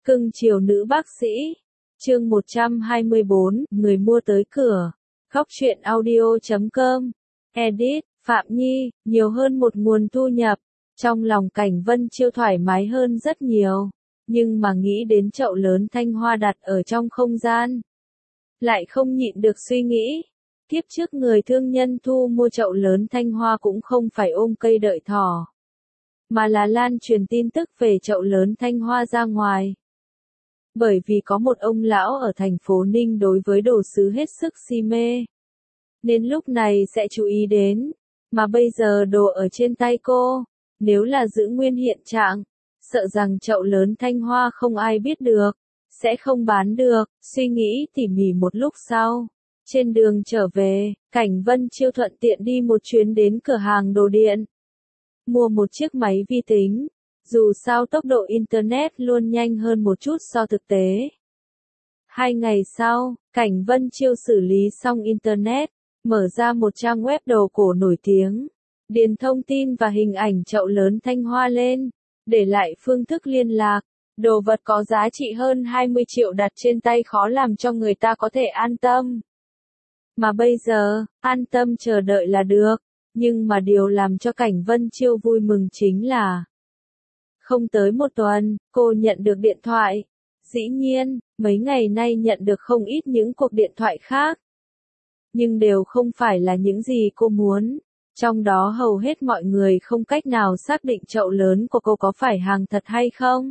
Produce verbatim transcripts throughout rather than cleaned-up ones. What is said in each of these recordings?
Cưng chiều nữ bác sĩ. Chương một trăm hai mươi bốn, người mua tới cửa. Góc truyện audio chấm com. Edit, Phạm Nhi, nhiều hơn một nguồn thu nhập. Trong lòng Cảnh Vân Chiêu thoải mái hơn rất nhiều. Nhưng mà nghĩ đến chậu lớn thanh hoa đặt ở trong không gian. Lại không nhịn được suy nghĩ. Kiếp trước người thương nhân thu mua chậu lớn thanh hoa cũng không phải ôm cây đợi thỏ. Mà là lan truyền tin tức về chậu lớn thanh hoa ra ngoài. Bởi vì có một ông lão ở thành phố Ninh đối với đồ sứ hết sức si mê. Nên lúc này sẽ chú ý đến. Mà bây giờ đồ ở trên tay cô. Nếu là giữ nguyên hiện trạng. Sợ rằng chậu lớn thanh hoa không ai biết được. Sẽ không bán được. Suy nghĩ tỉ mỉ một lúc sau. Trên đường trở về, Cảnh Vân Chiêu thuận tiện đi một chuyến đến cửa hàng đồ điện. Mua một chiếc máy vi tính. Dù sao tốc độ Internet luôn nhanh hơn một chút so thực tế. Hai ngày sau, Cảnh Vân Chiêu xử lý xong Internet, mở ra một trang web đồ cổ nổi tiếng, điền thông tin và hình ảnh chậu lớn thanh hoa lên, để lại phương thức liên lạc. Đồ vật có giá trị hơn hai mươi triệu đặt trên tay khó làm cho người ta có thể an tâm. Mà bây giờ, an tâm chờ đợi là được. Nhưng mà điều làm cho Cảnh Vân Chiêu vui mừng chính là không tới một tuần, cô nhận được điện thoại. Dĩ nhiên, mấy ngày nay nhận được không ít những cuộc điện thoại khác. Nhưng đều không phải là những gì cô muốn. Trong đó hầu hết mọi người không cách nào xác định chậu lớn của cô có phải hàng thật hay không.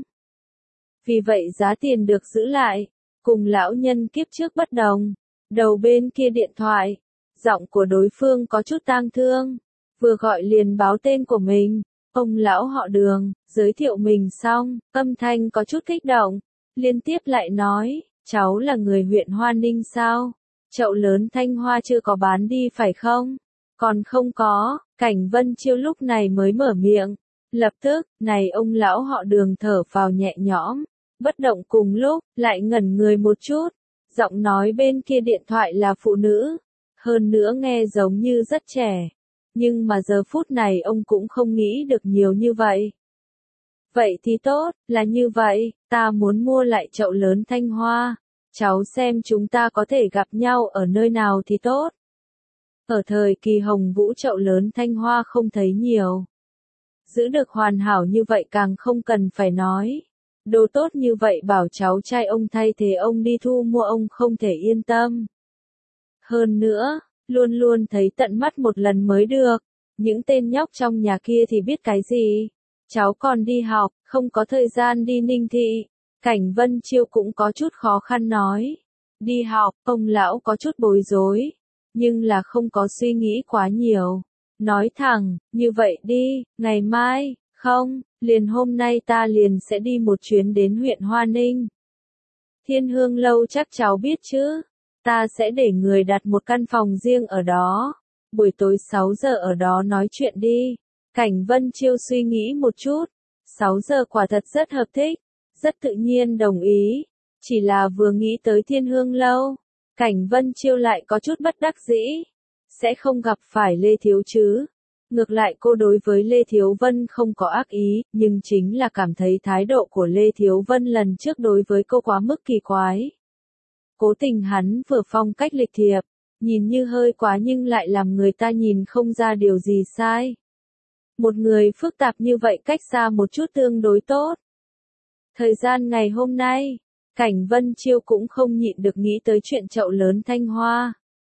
Vì vậy giá tiền được giữ lại, cùng lão nhân kiếp trước bất đồng. Đầu bên kia điện thoại, giọng của đối phương có chút tang thương. Vừa gọi liền báo tên của mình. Ông lão họ Đường, giới thiệu mình xong, âm thanh có chút kích động, liên tiếp lại nói, cháu là người huyện Hoa Ninh sao? Chậu lớn thanh hoa chưa có bán đi phải không? Còn không có, Cảnh Vân Chiêu lúc này mới mở miệng. Lập tức, này ông lão họ Đường thở phào nhẹ nhõm, bất động cùng lúc, lại ngẩn người một chút. Giọng nói bên kia điện thoại là phụ nữ, hơn nữa nghe giống như rất trẻ. Nhưng mà giờ phút này ông cũng không nghĩ được nhiều như vậy. Vậy thì tốt, là như vậy, ta muốn mua lại chậu lớn thanh hoa. Cháu xem chúng ta có thể gặp nhau ở nơi nào thì tốt. Ở thời kỳ Hồng Vũ chậu lớn thanh hoa không thấy nhiều. Giữ được hoàn hảo như vậy càng không cần phải nói. Đồ tốt như vậy bảo cháu trai ông thay thế ông đi thu mua ông không thể yên tâm. Hơn nữa, luôn luôn thấy tận mắt một lần mới được. Những tên nhóc trong nhà kia thì biết cái gì. Cháu còn đi học, không có thời gian đi Ninh Thị. Cảnh Vân Chiêu cũng có chút khó khăn nói. Đi học, ông lão có chút bối rối. Nhưng là không có suy nghĩ quá nhiều. Nói thẳng, như vậy đi, ngày mai, không, liền hôm nay ta liền sẽ đi một chuyến đến huyện Hoa Ninh. Thiên Hương Lâu chắc cháu biết chứ. Ta sẽ để người đặt một căn phòng riêng ở đó. Buổi tối sáu giờ ở đó nói chuyện đi. Cảnh Vân Chiêu suy nghĩ một chút. sáu giờ quả thật rất hợp thích. Rất tự nhiên đồng ý. Chỉ là vừa nghĩ tới Thiên Hương Lâu. Cảnh Vân Chiêu lại có chút bất đắc dĩ. Sẽ không gặp phải Lê Thiếu chứ. Ngược lại cô đối với Lê Thiếu Vân không có ác ý. Nhưng chính là cảm thấy thái độ của Lê Thiếu Vân lần trước đối với cô quá mức kỳ quái. Cố tình hắn vừa phong cách lịch thiệp, nhìn như hơi quá nhưng lại làm người ta nhìn không ra điều gì sai. Một người phức tạp như vậy cách xa một chút tương đối tốt. Thời gian ngày hôm nay, Cảnh Vân Chiêu cũng không nhịn được nghĩ tới chuyện chậu lớn thanh hoa.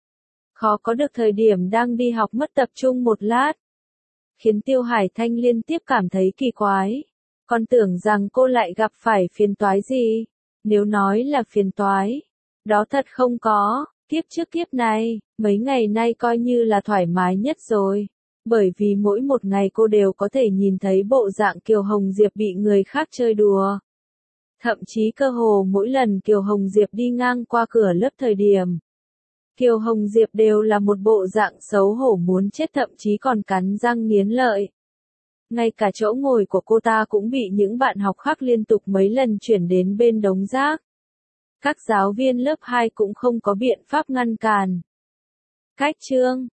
Khó có được thời điểm đang đi học mất tập trung một lát. Khiến Tiêu Hải Thanh liên tiếp cảm thấy kỳ quái. Còn tưởng rằng cô lại gặp phải phiền toái gì. Nếu nói là phiền toái. Đó thật không có, kiếp trước kiếp này, mấy ngày nay coi như là thoải mái nhất rồi. Bởi vì mỗi một ngày cô đều có thể nhìn thấy bộ dạng Kiều Hồng Diệp bị người khác chơi đùa. Thậm chí cơ hồ mỗi lần Kiều Hồng Diệp đi ngang qua cửa lớp thời điểm. Kiều Hồng Diệp đều là một bộ dạng xấu hổ muốn chết thậm chí còn cắn răng nghiến lợi. Ngay cả chỗ ngồi của cô ta cũng bị những bạn học khác liên tục mấy lần chuyển đến bên đống rác. Các giáo viên lớp hai cũng không có biện pháp ngăn cản. Cách chương